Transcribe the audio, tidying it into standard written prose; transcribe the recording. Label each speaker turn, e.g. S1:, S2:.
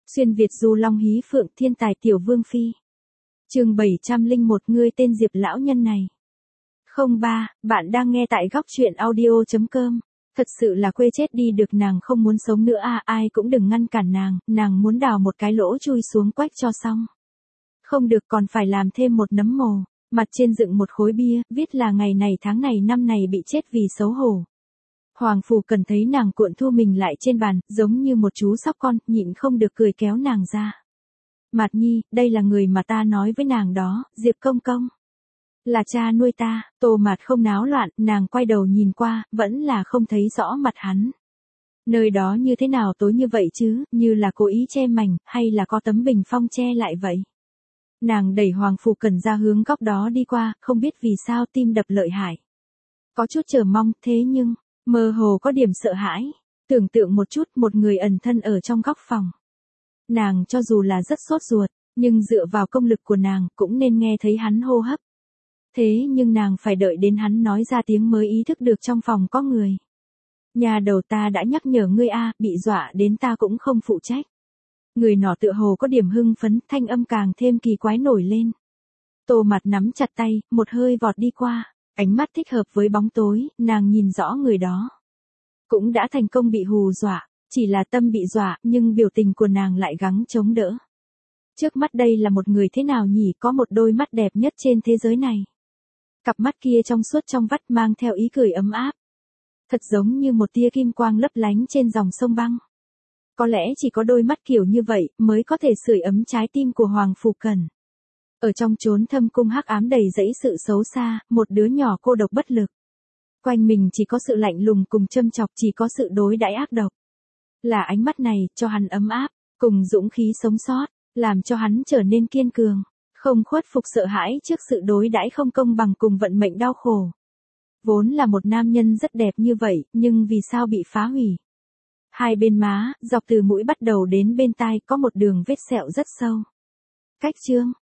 S1: Xuyên Việt du long hí phượng thiên tài tiểu vương phi. Chương 701 ngươi tên Diệp lão nhân này. 03, bạn đang nghe tại góc truyện audio.com. Thật sự là quê chết đi được, nàng không muốn sống nữa à, ai cũng đừng ngăn cản nàng muốn đào một cái lỗ chui xuống quách cho xong. Không được, còn phải làm thêm một nấm mồ, mặt trên dựng một khối bia, viết là ngày này tháng này năm này bị chết vì xấu hổ. Hoàng Phủ Cần thấy nàng cuộn thu mình lại trên bàn, giống như một chú sóc con, nhịn không được cười kéo nàng ra. Mạt Nhi, đây là người mà ta nói với nàng đó, Diệp công công. Là cha nuôi ta. Tô Mạt không náo loạn, nàng quay đầu nhìn qua, vẫn là không thấy rõ mặt hắn. Nơi đó như thế nào tối như vậy chứ, như là cố ý che mảnh, hay là có tấm bình phong che lại vậy. Nàng đẩy Hoàng Phủ Cần ra hướng góc đó đi qua, không biết vì sao tim đập lợi hại. Có chút chờ mong, thế nhưng mơ hồ có điểm sợ hãi. Tưởng tượng một chút, một người ẩn thân ở trong góc phòng. Nàng cho dù là rất sốt ruột, nhưng dựa vào công lực của nàng cũng nên nghe thấy hắn hô hấp. Thế nhưng nàng phải đợi đến hắn nói ra tiếng mới ý thức được trong phòng có người. Nhà đầu, ta đã nhắc nhở ngươi a, bị dọa đến ta cũng không phụ trách. Người nọ tựa hồ có điểm hưng phấn, thanh âm càng thêm kỳ quái nổi lên. Tô Mạt nắm chặt tay, một hơi vọt đi qua, ánh mắt thích hợp với bóng tối, nàng nhìn rõ người đó. Cũng đã thành công bị hù dọa, chỉ là tâm bị dọa, nhưng biểu tình của nàng lại gắng chống đỡ. Trước mắt đây là một người thế nào nhỉ, có một đôi mắt đẹp nhất trên thế giới này. Cặp mắt kia trong suốt trong vắt mang theo ý cười ấm áp. Thật giống như một tia kim quang lấp lánh trên dòng sông băng. Có lẽ chỉ có đôi mắt kiểu như vậy mới có thể sưởi ấm trái tim của Hoàng Phủ Cần. Ở trong chốn thâm cung hắc ám đầy dẫy sự xấu xa, một đứa nhỏ cô độc bất lực. Quanh mình chỉ có sự lạnh lùng cùng châm chọc, chỉ có sự đối đãi ác độc. Là ánh mắt này, cho hắn ấm áp, cùng dũng khí sống sót, làm cho hắn trở nên kiên cường, không khuất phục sợ hãi trước sự đối đãi không công bằng cùng vận mệnh đau khổ. Vốn là một nam nhân rất đẹp như vậy, nhưng vì sao bị phá hủy? Hai bên má, dọc từ mũi bắt đầu đến bên tai có một đường vết sẹo rất sâu. Cách chương,